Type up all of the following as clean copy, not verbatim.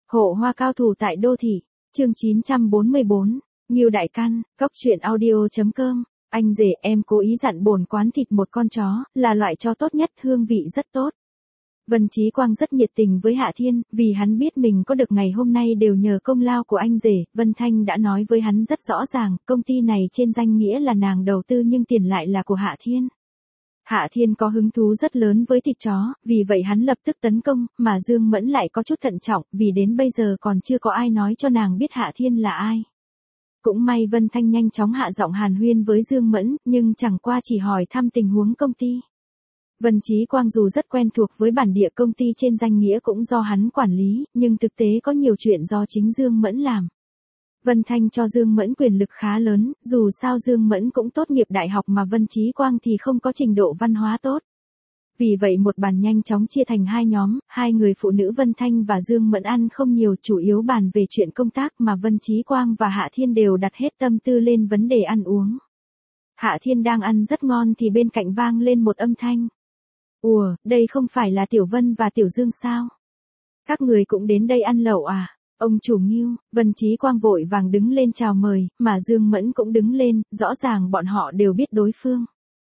Hộ hoa cao thủ tại đô thị, chương 944, Ngưu Đại Căn, Cóc truyện audio.com. Anh rể em cố ý dặn bổn quán thịt một con chó, là loại chó tốt nhất, hương vị rất tốt. Vân Chí Quang rất nhiệt tình với Hạ Thiên, vì hắn biết mình có được ngày hôm nay đều nhờ công lao của anh rể. Vân Thanh đã nói với hắn rất rõ ràng, công ty này trên danh nghĩa là nàng đầu tư nhưng tiền lại là của Hạ Thiên. Hạ Thiên có hứng thú rất lớn với thịt chó, vì vậy hắn lập tức tấn công, mà Dương Mẫn lại có chút thận trọng, vì đến bây giờ còn chưa có ai nói cho nàng biết Hạ Thiên là ai. Cũng may Vân Thanh nhanh chóng hạ giọng hàn huyên với Dương Mẫn, nhưng chẳng qua chỉ hỏi thăm tình huống công ty. Vân Chí Quang dù rất quen thuộc với bản địa công ty trên danh nghĩa cũng do hắn quản lý, nhưng thực tế có nhiều chuyện do chính Dương Mẫn làm. Vân Thanh cho Dương Mẫn quyền lực khá lớn, dù sao Dương Mẫn cũng tốt nghiệp đại học mà Vân Chí Quang thì không có trình độ văn hóa tốt. Vì vậy một bàn nhanh chóng chia thành hai nhóm, hai người phụ nữ Vân Thanh và Dương Mẫn ăn không nhiều, chủ yếu bàn về chuyện công tác mà Vân Chí Quang và Hạ Thiên đều đặt hết tâm tư lên vấn đề ăn uống. Hạ Thiên đang ăn rất ngon thì bên cạnh vang lên một âm thanh. Ủa, đây không phải là Tiểu Vân và Tiểu Dương sao? Các người cũng đến đây ăn lẩu à? Ông chủ Ngưu, Vân Chí Quang vội vàng đứng lên chào mời, mà Dương Mẫn cũng đứng lên, rõ ràng bọn họ đều biết đối phương.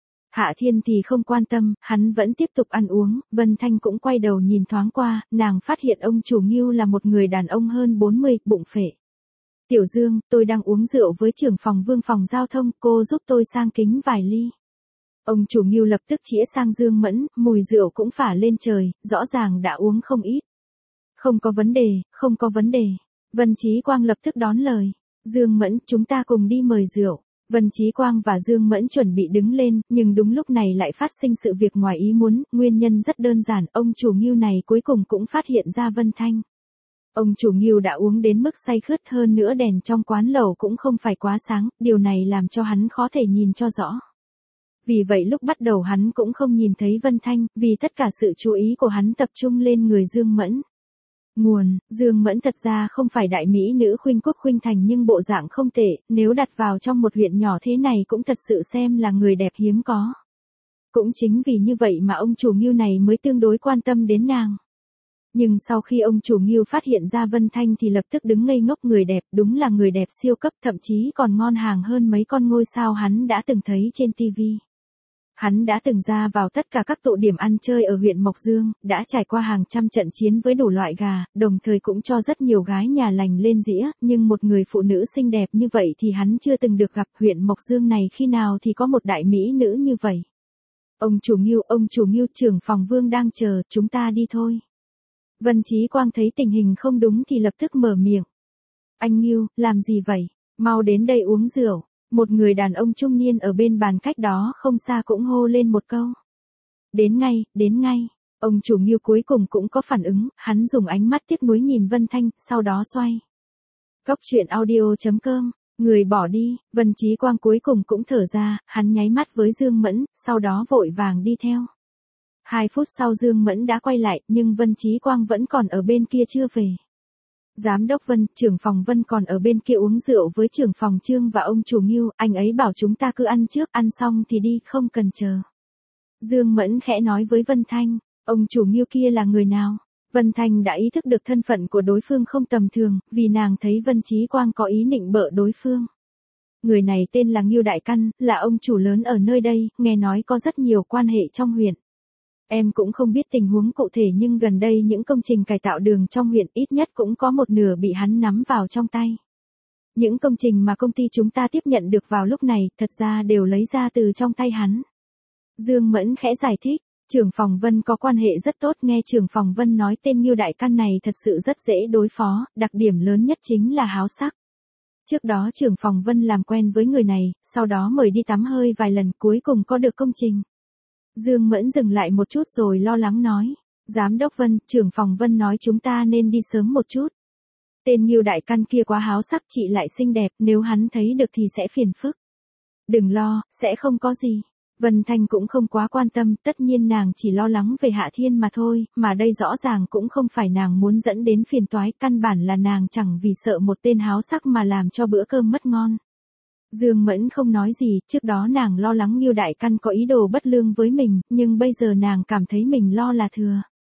Hạ Thiên thì không quan tâm, hắn vẫn tiếp tục ăn uống. Vân Thanh cũng quay đầu nhìn thoáng qua, nàng phát hiện ông chủ Ngưu là một người đàn ông hơn 40, bụng phệ. Tiểu Dương, tôi đang uống rượu với trưởng phòng Vương phòng giao thông, cô giúp tôi sang kính vài ly. Ông chủ Ngưu lập tức chĩa sang Dương Mẫn, mùi rượu cũng phả lên trời, rõ ràng đã uống không ít. Không có vấn đề, không có vấn đề. Vân Chí Quang lập tức đón lời. Dương Mẫn, chúng ta cùng đi mời rượu. Vân Chí Quang và Dương Mẫn chuẩn bị đứng lên, nhưng đúng lúc này lại phát sinh sự việc ngoài ý muốn, nguyên nhân rất đơn giản, ông chủ Ngưu này cuối cùng cũng phát hiện ra Vân Thanh. Ông chủ Ngưu đã uống đến mức say khướt, hơn nữa đèn trong quán lẩu cũng không phải quá sáng, điều này làm cho hắn khó thể nhìn cho rõ. Vì vậy lúc bắt đầu hắn cũng không nhìn thấy Vân Thanh, vì tất cả sự chú ý của hắn tập trung lên người Dương Mẫn. Nguồn, Dương Mẫn thật ra không phải đại mỹ nữ khuynh quốc khuynh thành nhưng bộ dạng không tệ, nếu đặt vào trong một huyện nhỏ thế này cũng thật sự xem là người đẹp hiếm có. Cũng chính vì như vậy mà ông chủ Ngưu này mới tương đối quan tâm đến nàng. Nhưng sau khi ông chủ Ngưu phát hiện ra Vân Thanh thì lập tức đứng ngây ngốc, người đẹp, đúng là người đẹp siêu cấp, thậm chí còn ngon hàng hơn mấy con ngôi sao hắn đã từng thấy trên TV. Hắn đã từng ra vào tất cả các tụ điểm ăn chơi ở huyện Mộc Dương, đã trải qua hàng trăm trận chiến với đủ loại gà, đồng thời cũng cho rất nhiều gái nhà lành lên dĩa, nhưng một người phụ nữ xinh đẹp như vậy thì hắn chưa từng được gặp. Huyện Mộc Dương này khi nào thì có một đại mỹ nữ như vậy. Ông chủ Ngưu, trưởng phòng Vương đang chờ, chúng ta đi thôi. Vân Chí Quang thấy tình hình không đúng thì lập tức mở miệng. Anh Ngưu, làm gì vậy? Mau đến đây uống rượu. Một người đàn ông trung niên ở bên bàn cách đó không xa cũng hô lên một câu. Đến ngay, đến ngay. Ông chủ Ngưu cuối cùng cũng có phản ứng, hắn dùng ánh mắt tiếc nuối nhìn Vân Thanh, sau đó xoay. Cóc truyện audio.com, người bỏ đi. Vân Chí Quang cuối cùng cũng thở ra, hắn nháy mắt với Dương Mẫn, sau đó vội vàng đi theo. 2 phút sau Dương Mẫn đã quay lại, nhưng Vân Chí Quang vẫn còn ở bên kia chưa về. Giám đốc Vân, trưởng phòng Vân còn ở bên kia uống rượu với trưởng phòng Trương và ông chủ Ngưu, anh ấy bảo chúng ta cứ ăn trước, ăn xong thì đi, không cần chờ. Dương Mẫn khẽ nói với Vân Thanh, ông chủ Ngưu kia là người nào? Vân Thanh đã ý thức được thân phận của đối phương không tầm thường, vì nàng thấy Vân Chí Quang có ý nịnh bợ đối phương. Người này tên là Ngưu Đại Căn, là ông chủ lớn ở nơi đây, nghe nói có rất nhiều quan hệ trong huyện. Em cũng không biết tình huống cụ thể nhưng gần đây những công trình cải tạo đường trong huyện ít nhất cũng có một nửa bị hắn nắm vào trong tay. Những công trình mà công ty chúng ta tiếp nhận được vào lúc này thật ra đều lấy ra từ trong tay hắn. Dương Mẫn khẽ giải thích, trưởng phòng Vân có quan hệ rất tốt, nghe trưởng phòng Vân nói tên Ngưu Đại Căn này thật sự rất dễ đối phó, đặc điểm lớn nhất chính là háo sắc. Trước đó trưởng phòng Vân làm quen với người này, sau đó mời đi tắm hơi vài lần cuối cùng có được công trình. Dương Mẫn dừng lại một chút rồi lo lắng nói. Giám đốc Vân, trưởng phòng Vân nói chúng ta nên đi sớm một chút. Tên Ngưu Đại Căn kia quá háo sắc, chị lại xinh đẹp, nếu hắn thấy được thì sẽ phiền phức. Đừng lo, sẽ không có gì. Vân Thanh cũng không quá quan tâm, tất nhiên nàng chỉ lo lắng về Hạ Thiên mà thôi, mà đây rõ ràng cũng không phải nàng muốn dẫn đến phiền toái, căn bản là nàng chẳng vì sợ một tên háo sắc mà làm cho bữa cơm mất ngon. Dương Mẫn không nói gì, trước đó nàng lo lắng Ngưu Đại Căn có ý đồ bất lương với mình, nhưng bây giờ nàng cảm thấy mình lo là thừa.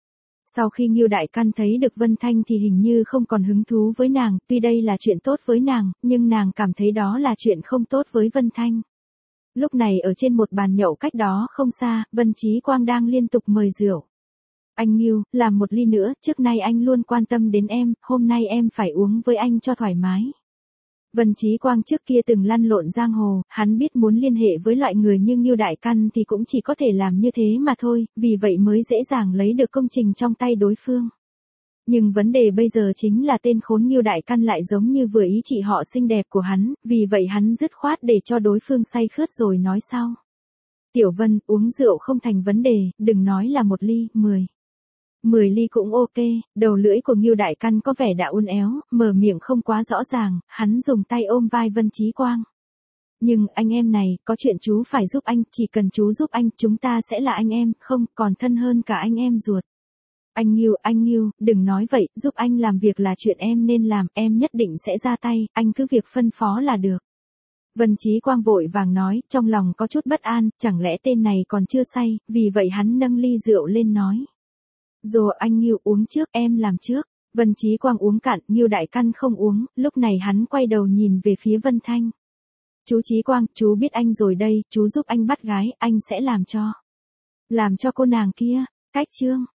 Sau khi Ngưu Đại Căn thấy được Vân Thanh thì hình như không còn hứng thú với nàng, tuy đây là chuyện tốt với nàng, nhưng nàng cảm thấy đó là chuyện không tốt với Vân Thanh. Lúc này ở trên một bàn nhậu cách đó không xa, Vân Chí Quang đang liên tục mời rượu. Anh Ngưu, làm một ly nữa, trước nay anh luôn quan tâm đến em, hôm nay em phải uống với anh cho thoải mái. Vân Chí Quang trước kia từng lăn lộn giang hồ, hắn biết muốn liên hệ với loại người như Ngưu Đại Căn thì cũng chỉ có thể làm như thế mà thôi, vì vậy mới dễ dàng lấy được công trình trong tay đối phương. Nhưng vấn đề bây giờ chính là tên khốn Ngưu Đại Căn lại giống như vừa ý chị họ xinh đẹp của hắn, vì vậy hắn dứt khoát để cho đối phương say khướt rồi nói sau. Tiểu Vân, uống rượu không thành vấn đề, đừng nói là 1 ly, 10 ly cũng ok. Đầu lưỡi của Ngưu Đại Căn có vẻ đã uốn éo, mở miệng không quá rõ ràng, hắn dùng tay ôm vai Vân Chí Quang. Nhưng anh em này, có chuyện chú phải giúp anh, chỉ cần chú giúp anh, chúng ta sẽ là anh em, không, còn thân hơn cả anh em ruột. Anh Ngưu, đừng nói vậy, giúp anh làm việc là chuyện em nên làm, em nhất định sẽ ra tay, anh cứ việc phân phó là được. Vân Chí Quang vội vàng nói, trong lòng có chút bất an, chẳng lẽ tên này còn chưa say, vì vậy hắn nâng ly rượu lên nói. Rồi anh Ngưu uống trước, em làm trước. Vân Chí Quang uống cạn, Ngưu Đại Căn không uống, lúc này hắn quay đầu nhìn về phía Vân Thanh. Chú Chí Quang, chú biết anh rồi đây, chú giúp anh bắt gái, anh sẽ làm cho cô nàng kia, cách chương.